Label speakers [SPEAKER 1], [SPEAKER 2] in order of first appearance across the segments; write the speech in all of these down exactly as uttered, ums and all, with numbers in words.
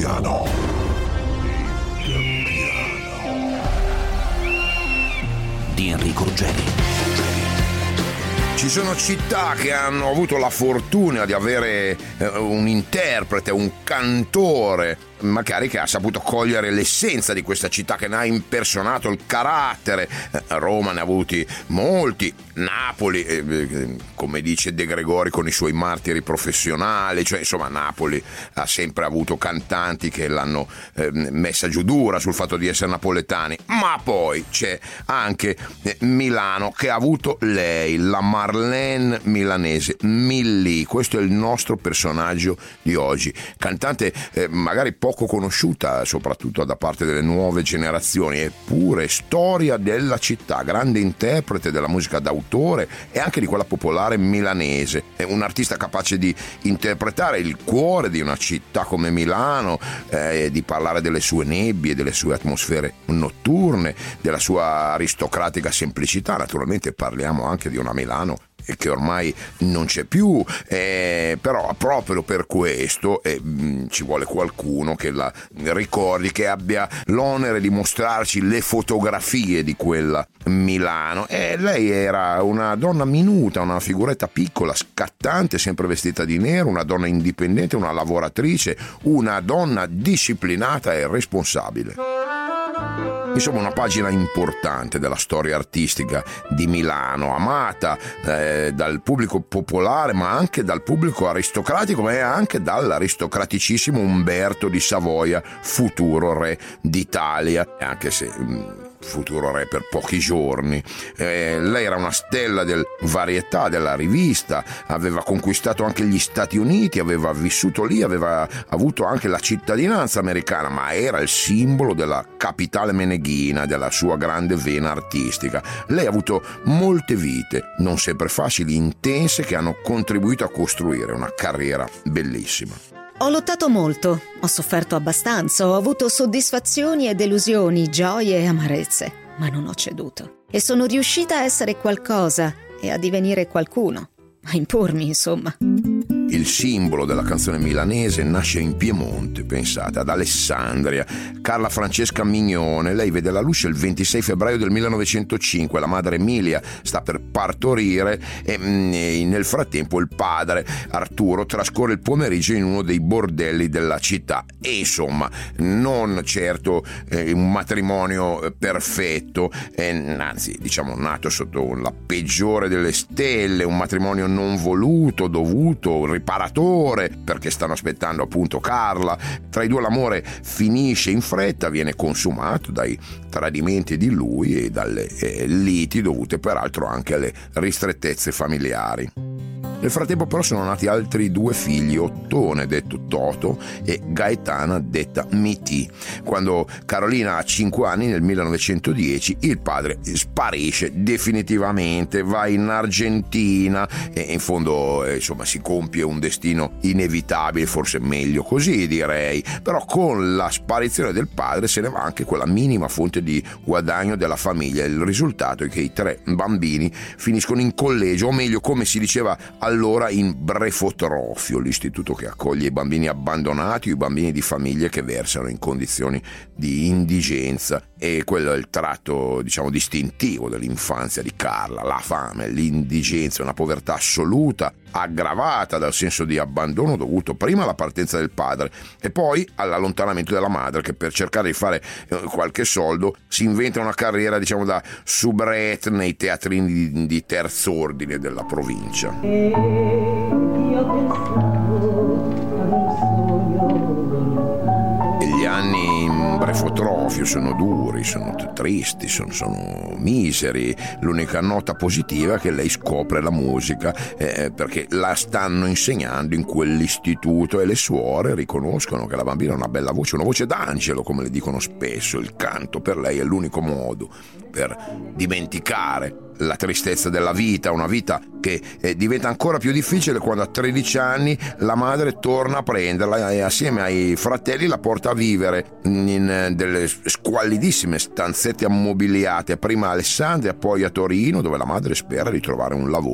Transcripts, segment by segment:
[SPEAKER 1] piano.
[SPEAKER 2] Di Enrico Ruggeri.
[SPEAKER 3] Ci sono città che hanno avuto la fortuna di avere eh, un interprete, un cantore, magari che ha saputo cogliere l'essenza di questa città, che ne ha impersonato il carattere. eh, Roma ne ha avuti molti, Napoli, eh, come dice De Gregori, con i suoi martiri professionali, cioè insomma Napoli ha sempre avuto cantanti che l'hanno eh, messa giù dura sul fatto di essere napoletani. Ma poi c'è anche eh, Milano, che ha avuto lei, la Marlene milanese, Milli. Questo è il nostro personaggio di oggi, cantante eh, magari poco conosciuta soprattutto da parte delle nuove generazioni, eppure storia della città, grande interprete della musica d'autore e anche di quella popolare milanese. È un artista capace di interpretare il cuore di una città come Milano, eh, di parlare delle sue nebbie, delle sue atmosfere notturne, della sua aristocratica semplicità. Naturalmente parliamo anche di una Milano che ormai non c'è più, eh, però proprio per questo eh, ci vuole qualcuno che la ricordi, che abbia l'onere di mostrarci le fotografie di quella Milano. E lei era una donna minuta, una figuretta piccola, scattante, sempre vestita di nero, una donna indipendente, una lavoratrice, una donna disciplinata e responsabile. Insomma, una pagina importante della storia artistica di Milano, amata eh, dal pubblico popolare, ma anche dal pubblico aristocratico, ma anche dall'aristocraticissimo Umberto di Savoia, futuro re d'Italia, anche se mh, futuro re per pochi giorni. Eh, lei era una stella del varietà, della rivista, aveva conquistato anche gli Stati Uniti, aveva vissuto lì, aveva avuto anche la cittadinanza americana, ma era il simbolo della capitale meneghina, della sua grande vena artistica. Lei ha avuto molte vite, non sempre facili, intense, che hanno contribuito a costruire una carriera bellissima.
[SPEAKER 4] Ho lottato molto, ho sofferto abbastanza, ho avuto soddisfazioni e delusioni, gioie e amarezze, ma non ho ceduto. E sono riuscita a essere qualcosa e a divenire qualcuno, a impormi, insomma.
[SPEAKER 3] Il simbolo della canzone milanese nasce in Piemonte, pensate, ad Alessandria. Carla Francesca Mignone, lei vede la luce il ventisei febbraio del millenovecentocinque, la madre Emilia sta per partorire e, e nel frattempo il padre Arturo trascorre il pomeriggio in uno dei bordelli della città. E insomma, non certo eh, un matrimonio perfetto, eh, anzi diciamo nato sotto la peggiore delle stelle, un matrimonio non voluto, dovuto, riparatore, perché stanno aspettando appunto Carla. Tra i due l'amore finisce in fretta, viene consumato dai tradimenti di lui e dalle eh, liti dovute peraltro anche alle ristrettezze familiari. Nel frattempo però sono nati altri due figli, Ottone detto Toto e Gaetana detta Mitì. Quando Carolina ha cinque anni, nel millenovecentodieci, il padre sparisce definitivamente, va in Argentina e in fondo eh, insomma si compie un destino inevitabile, forse meglio così direi. Però con la sparizione del padre se ne va anche quella minima fonte di guadagno della famiglia. Il risultato è che i tre bambini finiscono in collegio, o meglio, come si diceva allora, in brefotrofio, l'istituto che accoglie i bambini abbandonati o i bambini di famiglie che versano in condizioni di indigenza. E quello è il tratto, diciamo, distintivo dell'infanzia di Carla: la fame, l'indigenza, una povertà assoluta aggravata dal senso di abbandono dovuto prima alla partenza del padre e poi all'allontanamento della madre, che per cercare di fare qualche soldo si inventa una carriera, diciamo, da soubrette nei teatrini di, di terz'ordine della provincia. E io pensavo a un sogno. E gli anni in brefotrofio sono duri, sono tristi, sono, sono miseri. L'unica nota positiva è che lei scopre la musica eh, perché la stanno insegnando in quell'istituto e le suore riconoscono che la bambina ha una bella voce, una voce d'angelo, come le dicono spesso. Il canto per lei è l'unico modo per dimenticare la tristezza della vita, una vita che eh, diventa ancora più difficile quando a tredici anni la madre torna a prenderla e assieme ai fratelli la porta a vivere in delle squallidissime stanzette ammobiliate, prima a Alessandria, poi a Torino, dove la madre spera di trovare un lavoro.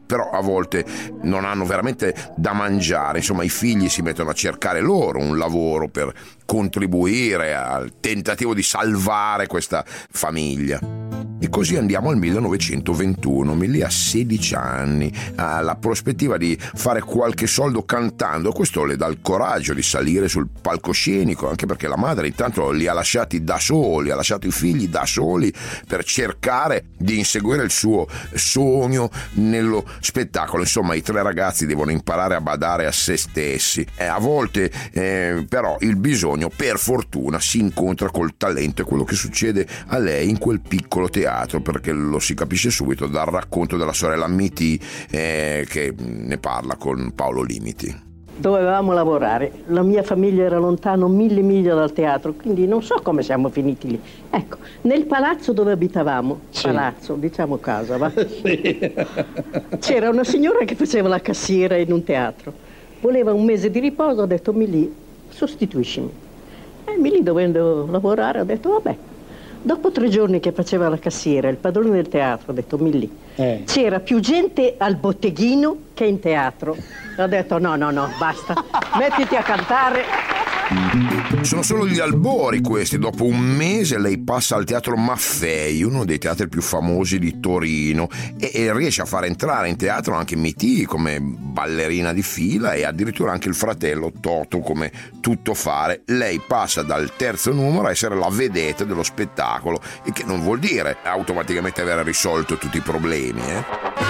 [SPEAKER 3] però a volte non hanno veramente da mangiare, insomma i figli si mettono a cercare loro un lavoro per contribuire al tentativo di salvare questa famiglia. E così andiamo al millenovecentoventuno. Milly ha sedici anni, ha la prospettiva di fare qualche soldo cantando, questo le dà il coraggio di salire sul palcoscenico, anche perché la madre intanto li ha lasciati da soli, ha lasciato i figli da soli per cercare di inseguire il suo sogno nello spettacolo. Insomma, i tre ragazzi devono imparare a badare a se stessi, e a volte eh, però il bisogno, per fortuna, si incontra col talento, è quello che succede a lei in quel piccolo teatro, perché lo si capisce subito dal racconto della sorella Miti eh, che ne parla con Paolo Limiti.
[SPEAKER 1] Dovevamo lavorare, la mia famiglia era lontano mille miglia dal teatro, quindi non so come siamo finiti lì. Ecco, nel palazzo dove abitavamo, sì. palazzo, diciamo casa, va? Sì. C'era una signora che faceva la cassiera in un teatro, voleva un mese di riposo, ha detto Milly, sostituiscimi. E Milly, dovendo lavorare, ha detto vabbè. Dopo tre giorni che faceva la cassiera, il padrone del teatro ha detto Milly, eh. c'era più gente al botteghino che in teatro. Ha detto no, no, no, basta, mettiti a cantare.
[SPEAKER 3] Sono solo gli albori questi. Dopo un mese lei passa al Teatro Maffei, uno dei teatri più famosi di Torino, e, e riesce a far entrare in teatro anche Miti come ballerina di fila e addirittura anche il fratello Toto come tuttofare. Lei passa dal terzo numero a essere la vedetta dello spettacolo, il che non vuol dire automaticamente aver risolto tutti i problemi, eh?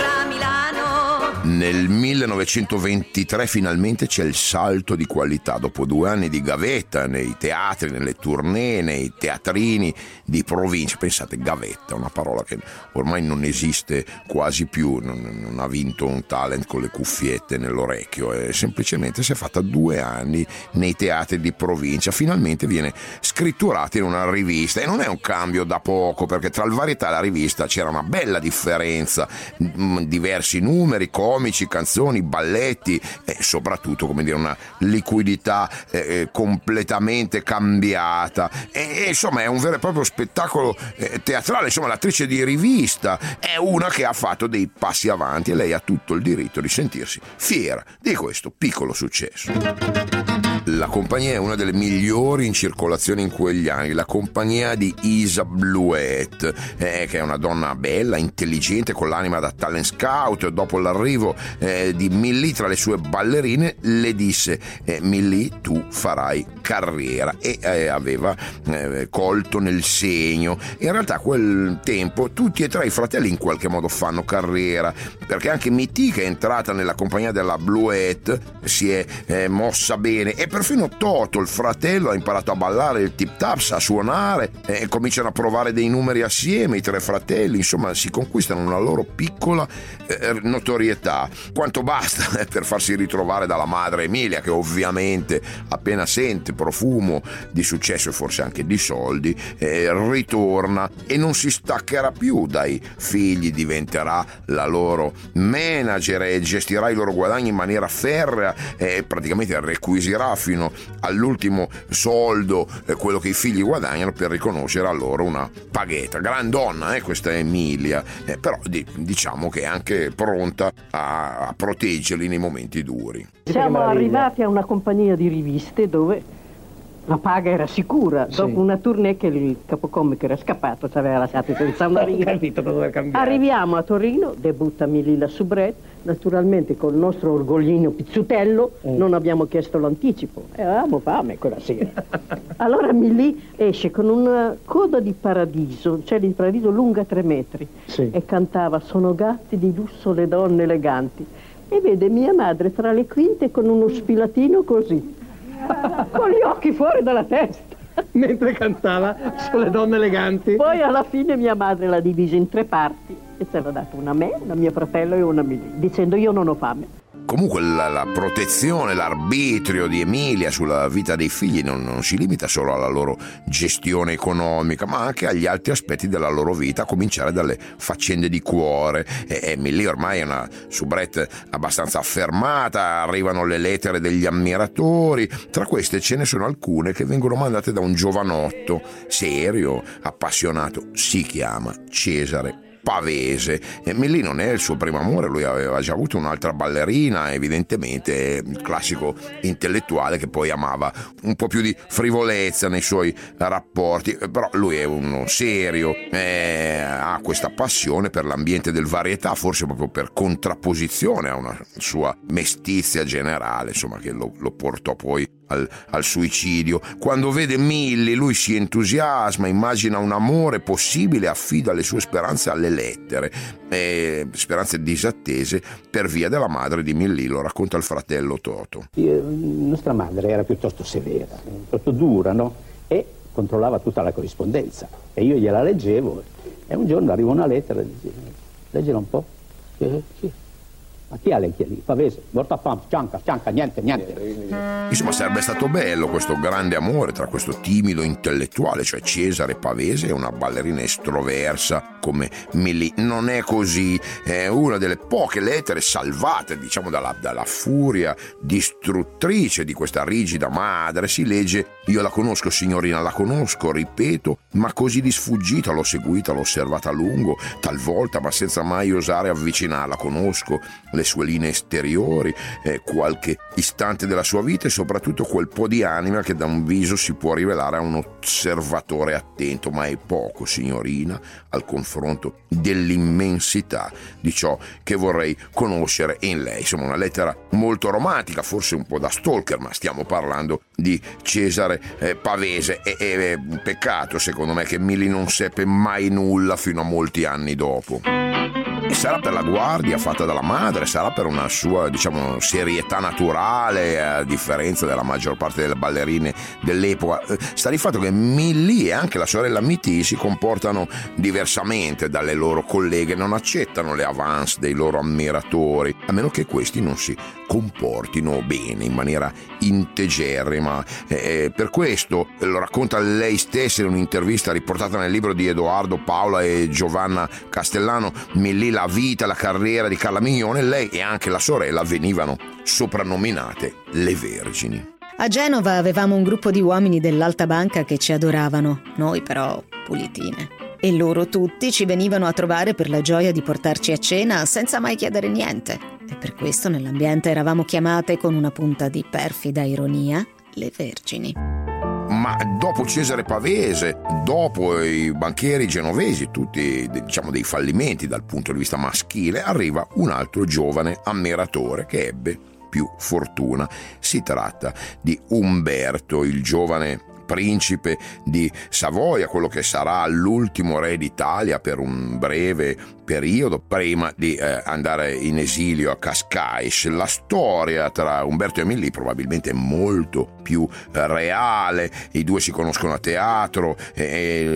[SPEAKER 3] Nel millenovecentoventitré finalmente c'è il salto di qualità, dopo due anni di gavetta nei teatri, nelle tournée, nei teatrini di provincia. Pensate, gavetta, una parola che ormai non esiste quasi più, non, non ha vinto un talent con le cuffiette nell'orecchio, è semplicemente si è fatta due anni nei teatri di provincia, finalmente viene scritturata in una rivista, e non è un cambio da poco, perché tra il Varietà e la rivista c'era una bella differenza, diversi numeri, comici, canzoni, balletti e soprattutto, come dire, una liquidità eh, completamente cambiata, e, e insomma è un vero e proprio spettacolo eh, teatrale. Insomma, l'attrice di rivista è una che ha fatto dei passi avanti e lei ha tutto il diritto di sentirsi fiera di questo piccolo successo. La compagnia è una delle migliori in circolazione in quegli anni, la compagnia di Isa Bluet, eh, che è una donna bella, intelligente, con l'anima da talent scout. Dopo l'arrivo eh, di Milly tra le sue ballerine, le disse eh, Milly, tu farai carriera, e eh, aveva eh, colto nel segno. In realtà a quel tempo tutti e tre i fratelli in qualche modo fanno carriera, perché anche Miti, che è entrata nella compagnia della Bluet, si è eh, mossa bene, e perfino Toto, il fratello, ha imparato a ballare il tip taps, a suonare, e cominciano a provare dei numeri assieme i tre fratelli. Insomma, si conquistano una loro piccola eh, notorietà, quanto basta eh, per farsi ritrovare dalla madre Emilia, che ovviamente appena sente profumo di successo e forse anche di soldi eh, ritorna e non si staccherà più dai figli, diventerà la loro manager e gestirà i loro guadagni in maniera ferrea, e praticamente requisirà fino all'ultimo soldo eh, quello che i figli guadagnano per riconoscere a loro una paghetta. Gran donna, eh, questa Emilia, eh, però di, diciamo che è anche pronta a, a proteggerli nei momenti duri.
[SPEAKER 1] Siamo arrivati a una compagnia di riviste dove la paga era sicura. Sì. Dopo una tournée che il capocomico era scappato, ci aveva lasciato senza una riga. Arriviamo a Torino, debutta Milly la soubrette, naturalmente col nostro orgoglino pizzutello, mm. non abbiamo chiesto l'anticipo e avevamo fame quella sera. Allora Milly esce con una coda di paradiso, cioè di paradiso lunga tre metri, sì. e cantava "Sono gatti di lusso le donne eleganti", e vede mia madre tra le quinte con uno sfilatino così, con gli occhi fuori dalla testa
[SPEAKER 5] mentre cantava sulle donne eleganti.
[SPEAKER 1] Poi alla fine mia madre l'ha divisa in tre parti e ce l'ha data una a me, una a mio fratello e una a Milly, dicendo io non ho fame.
[SPEAKER 3] Comunque la, la protezione, l'arbitrio di Emilia sulla vita dei figli non, non si limita solo alla loro gestione economica, ma anche agli altri aspetti della loro vita, a cominciare dalle faccende di cuore. E Emilia ormai è una soubrette abbastanza affermata, arrivano le lettere degli ammiratori. Tra queste ce ne sono alcune che vengono mandate da un giovanotto serio, appassionato, si chiama Cesare Pavese. E Milly non è il suo primo amore, lui aveva già avuto un'altra ballerina, evidentemente il classico intellettuale che poi amava un po' più di frivolezza nei suoi rapporti, però lui è uno serio, eh, ha questa passione per l'ambiente del varietà, forse proprio per contrapposizione a una sua mestizia generale, insomma, che lo, lo portò poi al, al suicidio. Quando vede Milly lui si entusiasma, immagina un amore possibile, affida le sue speranze alle lettere, eh, speranze disattese per via della madre di Milly, lo racconta il fratello Toto.
[SPEAKER 6] Io, nostra madre era piuttosto severa, piuttosto dura, no? E controllava tutta la corrispondenza e io gliela leggevo e un giorno arriva una lettera e dice: leggela un po'. Sì, sì. Ma chi ha lei lì? Pavese, morta fam, cianca, cianca, niente, niente.
[SPEAKER 3] Insomma, sarebbe stato bello questo grande amore tra questo timido intellettuale, cioè Cesare Pavese, e una ballerina estroversa come Milly. Non è così, è una delle poche lettere salvate, diciamo, dalla, dalla furia distruttrice di questa rigida madre. Si legge: io la conosco, signorina, la conosco, ripeto, ma così di sfuggita, l'ho seguita, l'ho osservata a lungo, talvolta, ma senza mai osare avvicinarla. Conosco le sue linee esteriori, eh, qualche istante della sua vita e soprattutto quel po' di anima che da un viso si può rivelare a un osservatore attento, ma è poco, signorina, al confronto dell'immensità di ciò che vorrei conoscere in lei. Insomma, una lettera molto romantica, forse un po' da stalker, ma stiamo parlando di Cesare eh, Pavese. E, e è un peccato, secondo me, che Milly non seppe mai nulla fino a molti anni dopo. E sarà per la guardia fatta dalla madre, sarà per una sua, diciamo, serietà naturale, a differenza della maggior parte delle ballerine dell'epoca. Sta di fatto che Milly e anche la sorella Mitty si comportano diversamente dalle loro colleghe, non accettano le avance dei loro ammiratori, a meno che questi non si comportino bene, in maniera integerrima. E per questo, lo racconta lei stessa in un'intervista riportata nel libro di Edoardo Paola e Giovanna Castellano, Milly, la vita, la carriera di Carla Mignone, lei e anche la sorella venivano soprannominate le Vergini.
[SPEAKER 4] A Genova avevamo un gruppo di uomini dell'alta banca che ci adoravano, noi però pulitine. E loro tutti ci venivano a trovare per la gioia di portarci a cena senza mai chiedere niente. E per questo nell'ambiente eravamo chiamate con una punta di perfida ironia le Vergini.
[SPEAKER 3] Ma dopo Cesare Pavese, dopo i banchieri genovesi, tutti, diciamo, dei fallimenti dal punto di vista maschile, arriva un altro giovane ammiratore che ebbe più fortuna. Si tratta di Umberto, il giovane principe di Savoia, quello che sarà l'ultimo re d'Italia per un breve periodo prima di eh, andare in esilio a Cascais. La storia tra Umberto e Milly probabilmente è molto più eh, reale. I due si conoscono a teatro e,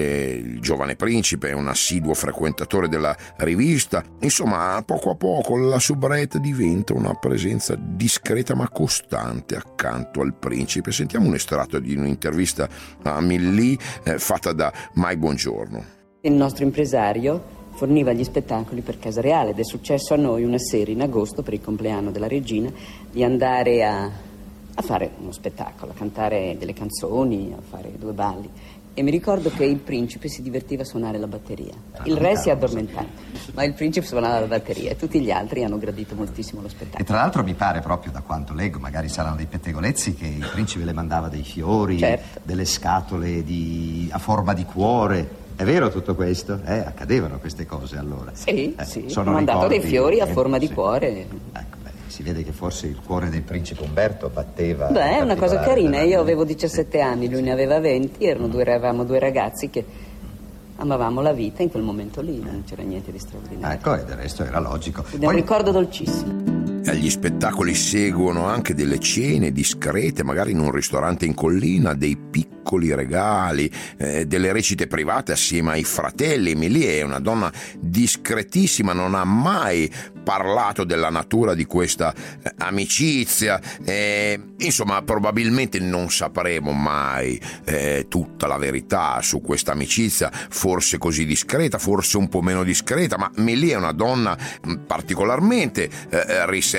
[SPEAKER 3] e il giovane principe è un assiduo frequentatore della rivista. Insomma, poco a poco la soubrette diventa una presenza discreta ma costante accanto al principe. Sentiamo un estratto di un'intervista a Milly eh, fatta da Mai Buongiorno.
[SPEAKER 7] Il nostro impresario forniva gli spettacoli per Casa Reale ed è successo a noi una sera in agosto, per il compleanno della regina, di andare a, a fare uno spettacolo, a cantare delle canzoni, a fare due balli. E mi ricordo che il principe si divertiva a suonare la batteria. Il re si è addormentato, ma il principe suonava la batteria e tutti gli altri hanno gradito moltissimo lo spettacolo.
[SPEAKER 8] E tra l'altro mi pare, proprio da quanto leggo, magari saranno dei pettegolezzi, che il principe le mandava dei fiori, certo, delle scatole di, a forma di cuore. È vero tutto questo? Eh, accadevano queste cose allora?
[SPEAKER 7] Sì,
[SPEAKER 8] eh,
[SPEAKER 7] sì,
[SPEAKER 8] sono
[SPEAKER 7] ho mandato
[SPEAKER 8] ricordi,
[SPEAKER 7] dei fiori a
[SPEAKER 8] eh,
[SPEAKER 7] forma di
[SPEAKER 8] sì.
[SPEAKER 7] cuore.
[SPEAKER 8] Ecco, beh, si vede che forse il cuore del principe Umberto batteva.
[SPEAKER 7] Beh, è una cosa carina. Io avevo
[SPEAKER 8] sì.
[SPEAKER 7] diciassette anni, lui ne aveva venti, erano due, eravamo due ragazzi che amavamo la vita in quel momento lì, non c'era niente di straordinario.
[SPEAKER 8] Ecco, e del resto era logico.
[SPEAKER 7] Ed è un ricordo dolcissimo.
[SPEAKER 3] Agli spettacoli seguono anche delle cene discrete, magari in un ristorante in collina, dei piccoli regali, eh, delle recite private assieme ai fratelli. Milly è una donna discretissima, non ha mai parlato della natura di questa eh, amicizia. Eh, insomma, probabilmente non sapremo mai eh, tutta la verità su questa amicizia, forse così discreta, forse un po' meno discreta, ma Milly è una donna mh, particolarmente eh, riservata.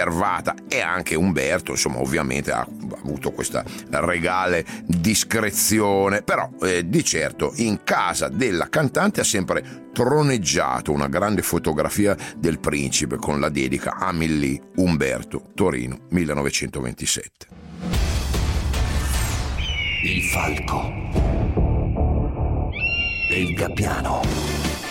[SPEAKER 3] E anche Umberto, insomma, ovviamente ha avuto questa regale discrezione, però eh, di certo in casa della cantante ha sempre troneggiato una grande fotografia del principe con la dedica a Millì Umberto, Torino millenovecentoventisette.
[SPEAKER 2] Il falco e il gabbiano.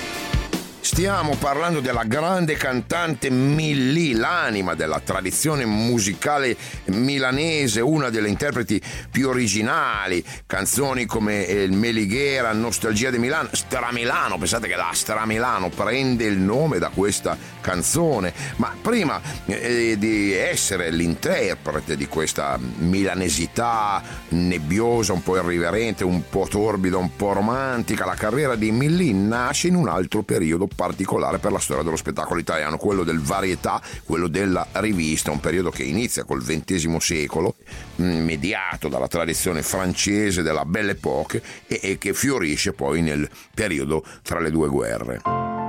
[SPEAKER 3] Stiamo parlando della grande cantante Millì, l'anima della tradizione musicale milanese, una delle interpreti più originali, canzoni come il Melighera, Nostalgia di Milano, Stramilano, pensate che la Stramilano prende il nome da questa canzone, ma prima eh, di essere l'interprete di questa milanesità nebbiosa, un po' irriverente, un po' torbida, un po' romantica, la carriera di Millì nasce in un altro periodo particolare per la storia dello spettacolo italiano, quello del varietà, quello della rivista, un periodo che inizia col ventesimo secolo, mediato dalla tradizione francese della Belle Époque e, e che fiorisce poi nel periodo tra le due guerre.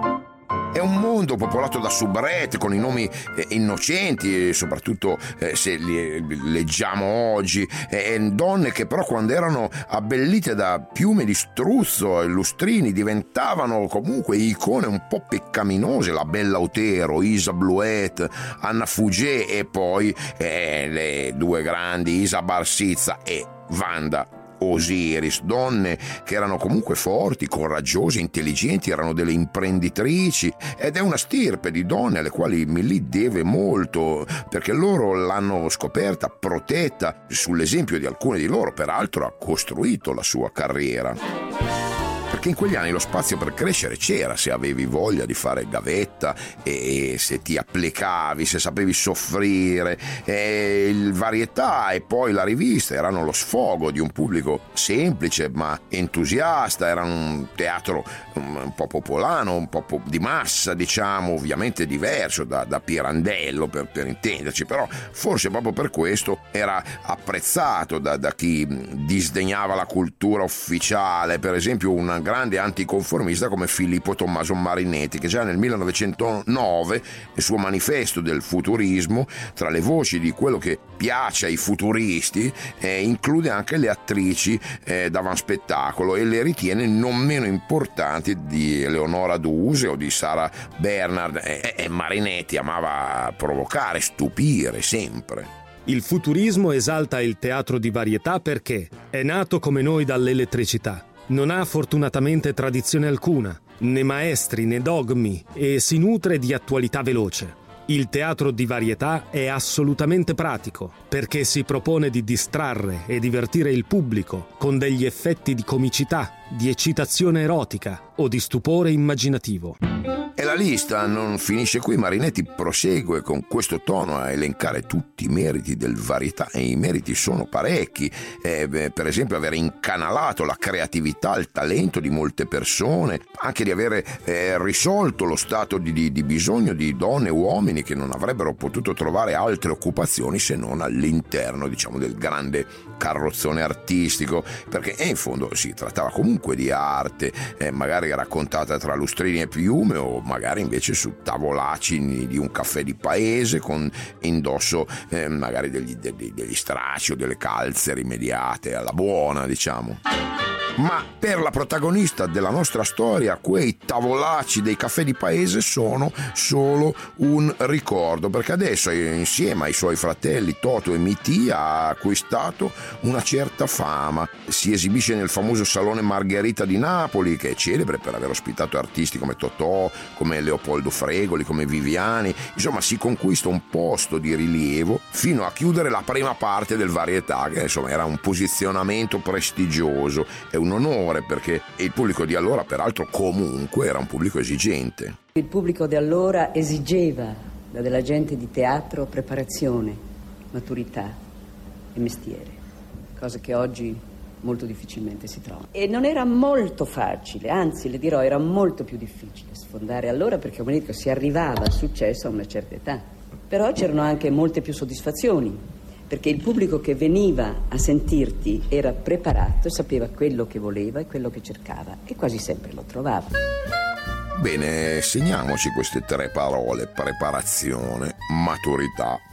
[SPEAKER 3] È un mondo popolato da soubrette con i nomi eh, innocenti, soprattutto eh, se li leggiamo oggi, eh, donne che però quando erano abbellite da piume di struzzo e lustrini diventavano comunque icone un po' peccaminose, la Bella Otero, Isa Bluet, Anna Fugé e poi eh, le due grandi Isa Barsizza e Wanda Osiris, donne che erano comunque forti, coraggiose, intelligenti, erano delle imprenditrici, ed è una stirpe di donne alle quali Millì deve molto, perché loro l'hanno scoperta, protetta, sull'esempio di alcune di loro peraltro ha costruito la sua carriera. Perché in quegli anni lo spazio per crescere c'era, se avevi voglia di fare gavetta e se ti applicavi, se sapevi soffrire. E il varietà e poi la rivista erano lo sfogo di un pubblico semplice ma entusiasta, era un teatro un po' popolano, un po' di massa, diciamo, ovviamente diverso da, da Pirandello per, per intenderci, però forse proprio per questo era apprezzato da, da chi disdegnava la cultura ufficiale, per esempio un grande anticonformista come Filippo Tommaso Marinetti, che già nel millenovecentonove nel suo manifesto del futurismo, tra le voci di quello che piace ai futuristi, eh, include anche le attrici eh, d'avanspettacolo e le ritiene non meno importanti di Eleonora Duse o di Sara Bernard, e eh, eh, Marinetti amava provocare, stupire sempre.
[SPEAKER 9] Il futurismo esalta il teatro di varietà perché è nato come noi dall'elettricità. Non ha fortunatamente tradizione alcuna, né maestri né dogmi, e si nutre di attualità veloce. Il teatro di varietà è assolutamente pratico, perché si propone di distrarre e divertire il pubblico con degli effetti di comicità, di eccitazione erotica o di stupore immaginativo.
[SPEAKER 3] E la lista non finisce qui. Marinetti prosegue con questo tono a elencare tutti i meriti del varietà, e i meriti sono parecchi. Eh, beh, per esempio aver incanalato la creatività, il talento di molte persone, anche di avere eh, risolto lo stato di, di, di bisogno di donne e uomini che non avrebbero potuto trovare altre occupazioni se non all'interno, diciamo, del grande carrozzone artistico, perché eh, in fondo si trattava comunque di arte, eh, magari raccontata tra lustrini e piume o magari invece su tavolacci di un caffè di paese con indosso eh, magari degli, degli, degli stracci o delle calze rimediate alla buona, diciamo. Ma per la protagonista della nostra storia quei tavolacci dei caffè di paese sono solo un ricordo, perché adesso insieme ai suoi fratelli Toto e Mitì ha acquistato una certa fama. Si esibisce nel famoso Salone Margherita di Napoli, che è celebre per aver ospitato artisti come Totò, come Leopoldo Fregoli, come Viviani. Insomma, si conquista un posto di rilievo fino a chiudere la prima parte del varietà, che insomma era un posizionamento prestigioso. È un onore, perché il pubblico di allora peraltro comunque era un pubblico esigente.
[SPEAKER 7] Il pubblico di allora esigeva da della gente di teatro preparazione, maturità e mestiere, cosa che oggi molto difficilmente si trova. E non era molto facile, anzi le dirò era molto più difficile sfondare allora, perché come dico si arrivava al successo a una certa età. Però c'erano anche molte più soddisfazioni, perché il pubblico che veniva a sentirti era preparato, sapeva quello che voleva e quello che cercava, e quasi sempre lo trovava.
[SPEAKER 3] Bene, segniamoci queste tre parole: preparazione, maturità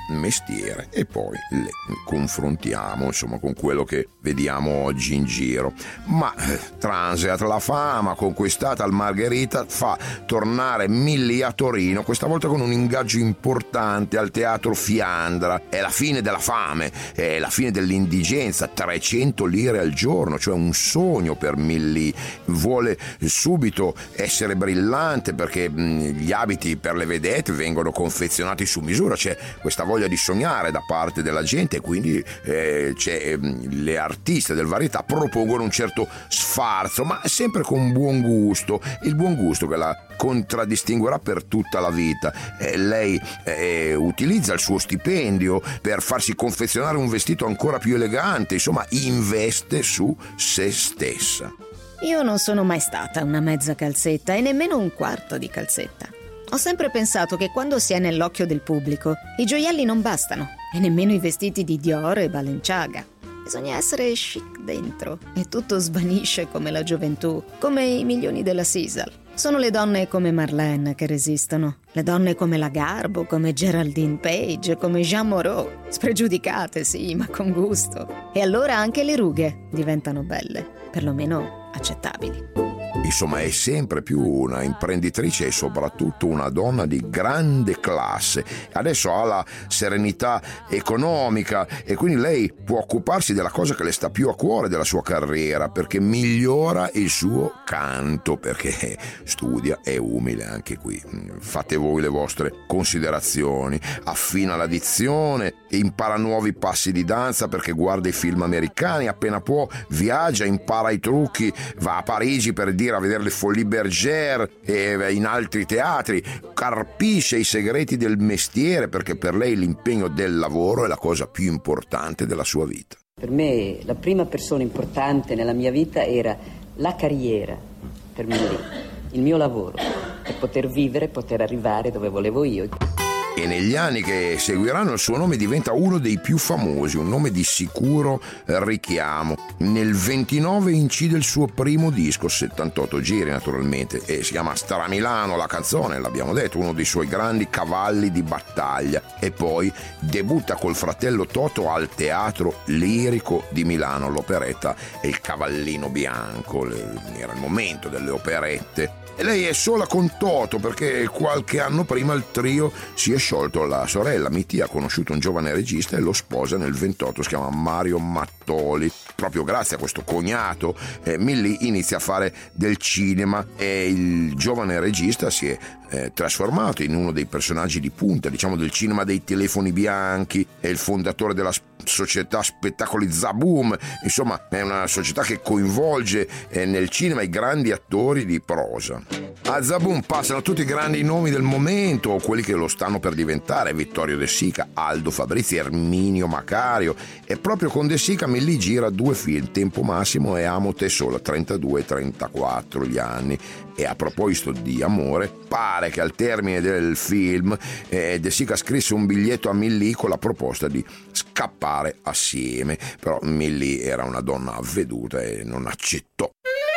[SPEAKER 3] mestiere e poi le confrontiamo insomma con quello che vediamo oggi in giro. Ma eh, transeat la fama conquistata al Margherita fa tornare Milly a Torino, questa volta con un ingaggio importante al Teatro Fiandra. È la fine della fame, è la fine dell'indigenza, trecento lire al giorno, cioè un sogno per Milly. Vuole subito essere brillante perché mh, gli abiti per le vedette vengono confezionati su misura, c'è questa voglia di sognare da parte della gente, quindi eh, c'è, mh, le artiste del varietà propongono un certo sfarzo, ma sempre con buon gusto, il buon gusto che la contraddistinguerà per tutta la vita. Eh, lei eh, utilizza il suo stipendio per farsi confezionare un vestito ancora più elegante, insomma investe su se stessa.
[SPEAKER 4] Io non sono mai stata una mezza calzetta e nemmeno un quarto di calzetta. Ho sempre pensato che quando si è nell'occhio del pubblico i gioielli non bastano e nemmeno i vestiti di Dior e Balenciaga. Bisogna essere chic dentro e tutto svanisce come la gioventù, come i milioni della Sisal. Sono le donne come Marlène che resistono, le donne come la Garbo, come Geraldine Page, come Jean Moreau, spregiudicate sì, ma con gusto. E allora anche le rughe diventano belle, perlomeno accettabili.
[SPEAKER 3] Insomma, è sempre più una imprenditrice e soprattutto una donna di grande classe. Adesso ha la serenità economica e quindi lei può occuparsi della cosa che le sta più a cuore della sua carriera, perché migliora il suo canto, perché studia, è umile anche qui. Fate voi le vostre considerazioni. Affina la dizione, impara nuovi passi di danza perché guarda i film americani, appena può viaggia, impara i trucchi, va a Parigi per dire a vedere le Folies Bergère e in altri teatri, carpisce i segreti del mestiere perché per lei l'impegno del lavoro è la cosa più importante della sua vita.
[SPEAKER 7] Per me la prima persona importante nella mia vita era la carriera, per me lì, il mio lavoro, per poter vivere, poter arrivare dove volevo io.
[SPEAKER 3] E negli anni che seguiranno il suo nome diventa uno dei più famosi, un nome di sicuro richiamo. Nel ventinove incide il suo primo disco, settantotto giri naturalmente, e si chiama Stramilano la canzone, l'abbiamo detto, uno dei suoi grandi cavalli di battaglia. E poi debutta col fratello Toto al Teatro Lirico di Milano, l'operetta e il Cavallino Bianco, era il momento delle operette. E lei è sola con Toto perché qualche anno prima il trio si è sciolto. La sorella Mitty ha conosciuto un giovane regista e lo sposa nel ventotto, si chiama Mario Mattoli. Proprio grazie a questo cognato eh, Milly inizia a fare del cinema e il giovane regista si è eh, trasformato in uno dei personaggi di punta, diciamo, del cinema dei telefoni bianchi. È il fondatore della società Spettacoli Zaboom, insomma è una società che coinvolge eh, nel cinema i grandi attori di prosa. A Zaboom passano tutti i grandi nomi del momento o quelli che lo stanno per diventare: Vittorio De Sica, Aldo Fabrizi, Erminio Macario. E proprio con De Sica Milly gira due film, Tempo Massimo e Amo te sola, trentadue e trentaquattro gli anni. E a proposito di amore, pare che al termine del film eh, De Sica scrisse un biglietto a Milly con la proposta di scappare assieme, però Milly era una donna avveduta e non accettò.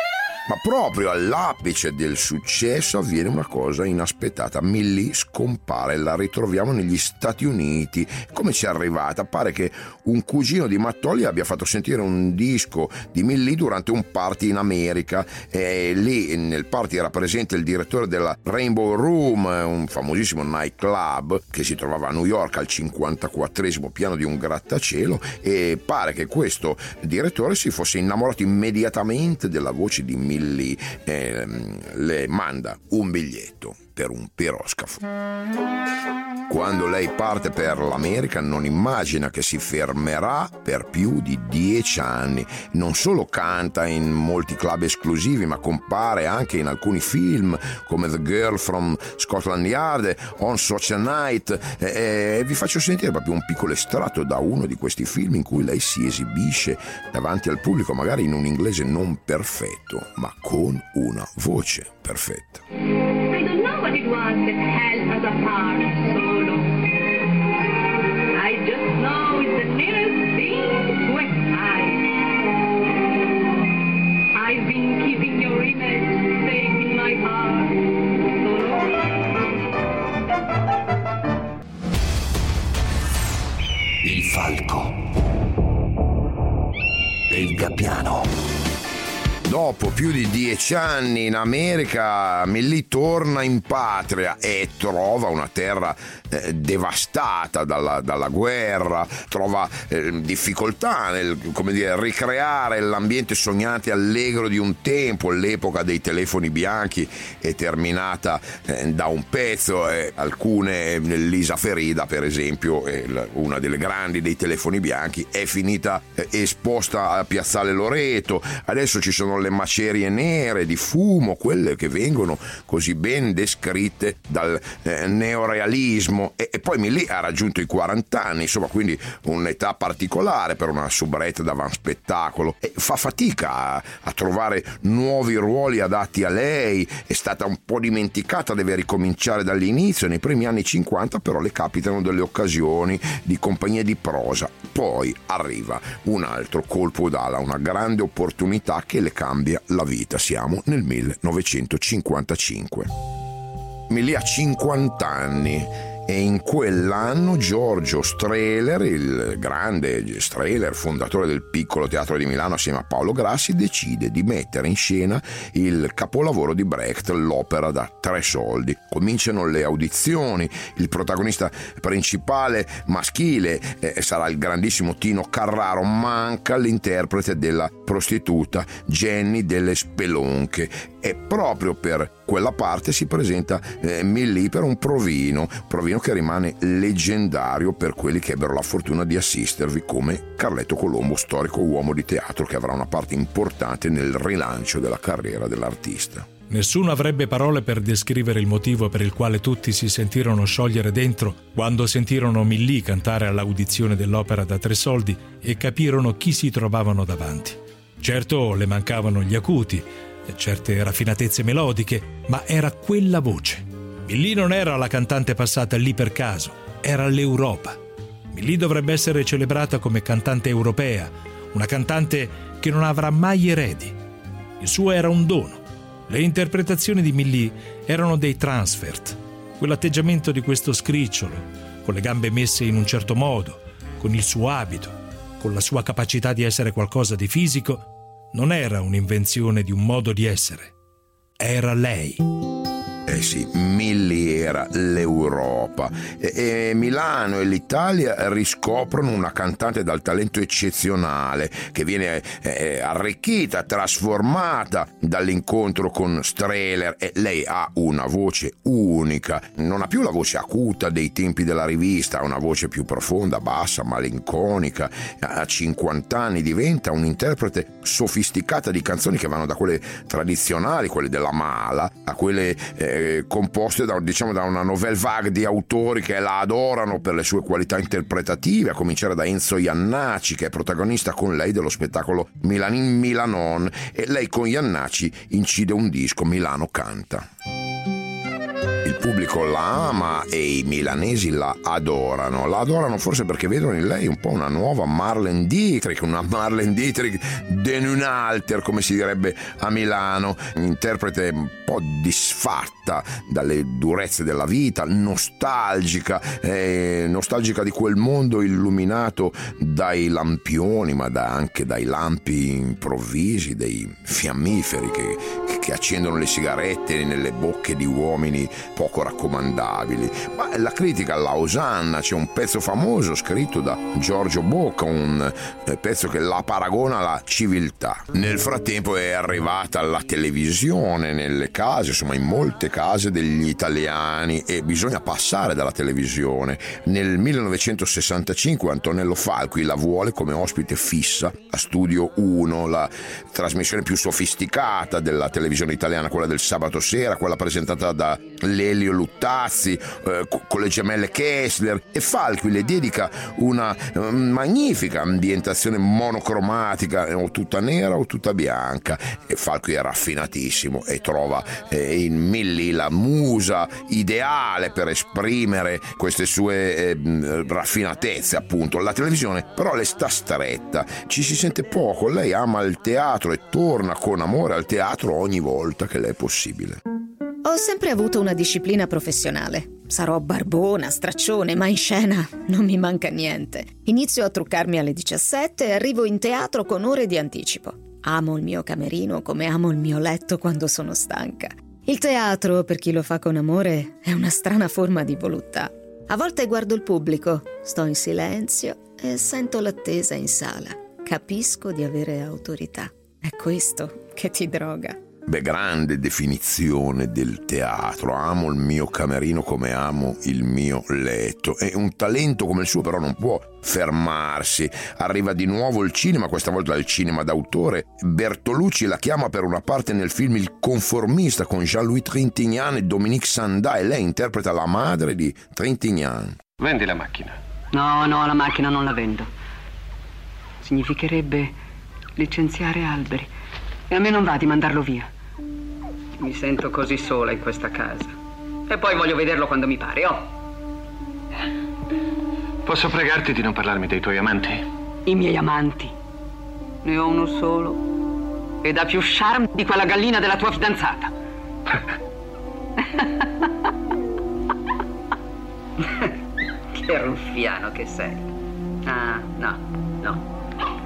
[SPEAKER 3] Ma proprio all'apice del successo avviene una cosa inaspettata. Milly scompare, la ritroviamo negli Stati Uniti. Come ci è arrivata? Pare che un cugino di Mattoli abbia fatto sentire un disco di Milly durante un party in America, e lì nel party era presente il direttore della Rainbow Room, un famosissimo nightclub che si trovava a New York al cinquantaquattresimo piano di un grattacielo, e pare che questo direttore si fosse innamorato immediatamente della voce di Milly. Eh, le manda un biglietto per un piroscafo. Quando lei parte per l'America non immagina che si fermerà per più di dieci anni. Non solo canta in molti club esclusivi, ma compare anche in alcuni film come The Girl from Scotland Yard, On Such a Night, e, e vi faccio sentire proprio un piccolo estratto da uno di questi film in cui lei si esibisce davanti al pubblico, magari in un inglese non perfetto, ma con una voce perfetta.
[SPEAKER 10] What it was that held us apart so long. I just know it's the nearest thing to a smile. I've been keeping your image safe in my heart so long.
[SPEAKER 3] Dopo più di dieci anni in America, Millie torna in patria e trova una terra eh, devastata dalla, dalla guerra, trova eh, difficoltà nel, come dire, ricreare l'ambiente sognante e allegro di un tempo. L'epoca dei telefoni bianchi è terminata eh, da un pezzo, eh, alcune, Lisa Ferida per esempio, eh, una delle grandi dei telefoni bianchi, è finita eh, esposta a Piazzale Loreto. Adesso ci sono le macerie nere di fumo, quelle che vengono così ben descritte dal eh, neorealismo, e, e poi Millie ha raggiunto i quaranta anni, insomma, quindi un'età particolare per una soubrette d'avanzspettacolo, e fa fatica a, a trovare nuovi ruoli adatti a lei. È stata un po' dimenticata, deve ricominciare dall'inizio. Nei primi anni cinquanta però le capitano delle occasioni di compagnie di prosa. Poi arriva un altro colpo d'ala, una grande opportunità che le cambia la vita. Siamo nel millenovecentocinquantacinque. Millie ha cinquanta anni e in quell'anno Giorgio Strehler, il grande Strehler, fondatore del Piccolo Teatro di Milano assieme a Paolo Grassi, decide di mettere in scena il capolavoro di Brecht, l'opera da tre soldi. Cominciano le audizioni, il protagonista principale maschile eh, sarà il grandissimo Tino Carraro, manca l'interprete della prostituta Jenny delle Spelonche, e proprio per quella parte si presenta eh, Millie per un provino, provino che rimane leggendario per quelli che ebbero la fortuna di assistervi, come Carletto Colombo, storico uomo di teatro che avrà una parte importante nel rilancio della carriera dell'artista.
[SPEAKER 11] Nessuno avrebbe parole per descrivere il motivo per il quale tutti si sentirono sciogliere dentro quando sentirono Millie cantare all'audizione dell'opera da tre soldi e capirono chi si trovavano davanti. Certo, le mancavano gli acuti, certe raffinatezze melodiche, ma era quella voce. Millie non era la cantante passata lì per caso, era l'Europa. Millie dovrebbe essere celebrata come cantante europea, una cantante che non avrà mai eredi. Il suo era un dono. Le interpretazioni di Millie erano dei transfert, quell'atteggiamento di questo scricciolo, con le gambe messe in un certo modo, con il suo abito, con la sua capacità di essere qualcosa di fisico. Non era un'invenzione di un modo di essere, era lei.
[SPEAKER 3] Eh sì, Millie era l'Europa e, e Milano e l'Italia riscoprono una cantante dal talento eccezionale che viene eh, arricchita, trasformata dall'incontro con Strehler, e lei ha una voce unica, non ha più la voce acuta dei tempi della rivista, ha una voce più profonda, bassa, malinconica. A cinquanta anni diventa un'interprete sofisticata di canzoni che vanno da quelle tradizionali, quelle della Mala, a quelle eh, composte da, diciamo, da una nouvelle vague di autori che la adorano per le sue qualità interpretative, a cominciare da Enzo Jannacci, che è protagonista con lei dello spettacolo Milanin Milanon, e lei con Jannacci incide un disco, Milano Canta. Il pubblico la ama e i milanesi la adorano. La adorano forse perché vedono in lei un po' una nuova Marlene Dietrich, una Marlene Dietrich de un alter, come si direbbe a Milano, interprete un po' disfatta dalle durezze della vita, nostalgica, eh, nostalgica di quel mondo illuminato dai lampioni, ma da, anche dai lampi improvvisi, dei fiammiferi che, che accendono le sigarette nelle bocche di uomini poco raccomandabili. Ma la critica alla osanna, c'è un pezzo famoso scritto da Giorgio Bocca, un pezzo che la paragona alla civiltà. Nel frattempo è arrivata la televisione nelle case, insomma in molte case degli italiani, e bisogna passare dalla televisione. Nel millenovecentosessantacinque Antonello Falqui la vuole come ospite fissa a Studio uno, la trasmissione più sofisticata della televisione italiana, quella del sabato sera, quella presentata da Lelio Luttazzi eh, con le gemelle Kessler, e Falqui le dedica una eh, magnifica ambientazione monocromatica, o tutta nera o tutta bianca, e Falqui è raffinatissimo e trova eh, in Millie la musa ideale per esprimere queste sue eh, raffinatezze, appunto. La televisione però le sta stretta, ci si sente poco. Lei ama il teatro e torna con amore al teatro ogni volta che le è possibile.
[SPEAKER 4] Ho sempre avuto una disciplina professionale. Sarò barbona, straccione, ma in scena non mi manca niente. Inizio a truccarmi alle diciassette e arrivo in teatro con ore di anticipo. Amo il mio camerino come amo il mio letto quando sono stanca. Il teatro, per chi lo fa con amore, è una strana forma di voluttà. A volte guardo il pubblico, sto in silenzio e sento l'attesa in sala. Capisco di avere autorità. È questo che ti droga.
[SPEAKER 3] Beh, grande definizione del teatro. Amo il mio camerino come amo il mio letto. E un talento come il suo però non può fermarsi. Arriva di nuovo il cinema, questa volta il cinema d'autore. Bertolucci la chiama per una parte nel film Il conformista con Jean-Louis Trintignant e Dominique Sanda, e lei interpreta la madre di Trintignant.
[SPEAKER 12] Vendi la macchina.
[SPEAKER 7] No, no, la macchina non la vendo. Significherebbe licenziare Alberi. E a me non va di mandarlo via. Mi sento così sola in questa casa. E poi voglio vederlo quando mi pare, oh.
[SPEAKER 12] Posso pregarti di non parlarmi dei tuoi amanti?
[SPEAKER 7] I miei amanti? Ne ho uno solo. Ed ha più charme di quella gallina della tua fidanzata. Che ruffiano che sei. Ah, no, no.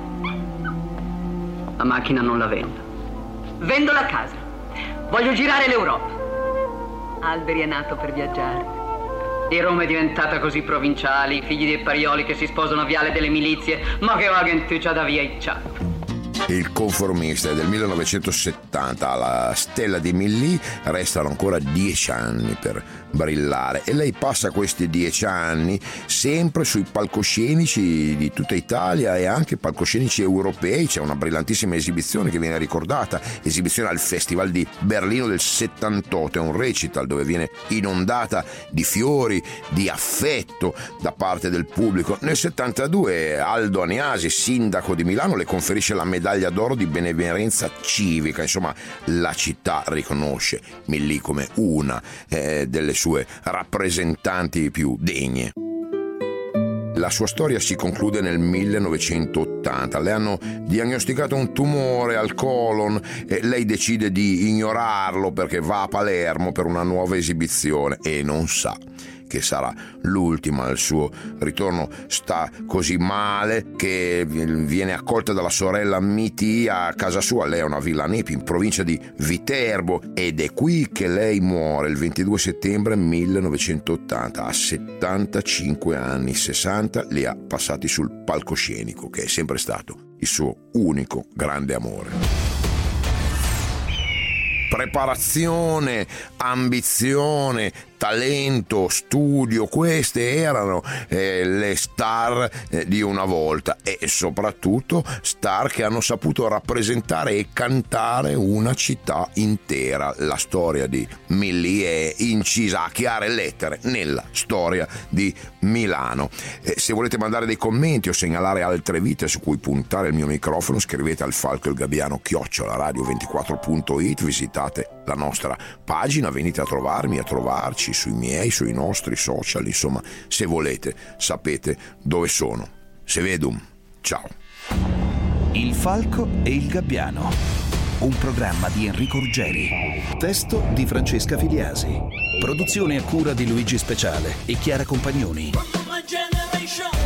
[SPEAKER 7] La macchina non la vendo. Vendo la casa. Voglio girare l'Europa. Alberi è nato per viaggiare. E Roma è diventata così provinciale, i figli dei parioli che si sposano a Viale delle Milizie, ma che vagentuccia da via Icciato.
[SPEAKER 3] Il conformista è del millenovecentosettanta, alla Stella di Milly restano ancora dieci anni per brillare, e lei passa questi dieci anni sempre sui palcoscenici di tutta Italia e anche palcoscenici europei. C'è una brillantissima esibizione che viene ricordata, esibizione al Festival di Berlino del settantotto, è un recital dove viene inondata di fiori, di affetto da parte del pubblico. Nel settantadue Aldo Aniasi, sindaco di Milano, le conferisce la medaglia d'oro di benemerenza civica. Insomma, la città riconosce Milly come una eh, delle sue rappresentanti più degne. La sua storia si conclude nel millenovecentottanta. Le hanno diagnosticato un tumore al colon e lei decide di ignorarlo perché va a Palermo per una nuova esibizione e non sa che sarà l'ultima. Il suo ritorno sta così male che viene accolta dalla sorella Miti a casa sua. Lei ha una villa a Nepi in provincia di Viterbo ed è qui che lei muore il ventidue settembre millenovecentottanta, a settantacinque anni. Sessanta li ha passati sul palcoscenico, che è sempre stato il suo unico grande amore. Preparazione, ambizione, talento, studio, queste erano eh, le star eh, di una volta, e soprattutto star che hanno saputo rappresentare e cantare una città intera. La storia di Milly è incisa a chiare lettere nella storia di Milano. Eh, se volete mandare dei commenti o segnalare altre vite su cui puntare il mio microfono, scrivete al falco il gabbiano chiocciola radio ventiquattro punto it, visitate la nostra pagina, venite a trovarmi, a trovarci sui miei, sui nostri social, insomma, se volete sapete dove sono. Se vedum, ciao.
[SPEAKER 2] Il falco e il gabbiano, un programma di Enrico Ruggeri, testo di Francesca Filiasi, produzione a cura di Luigi Speciale e Chiara Compagnoni.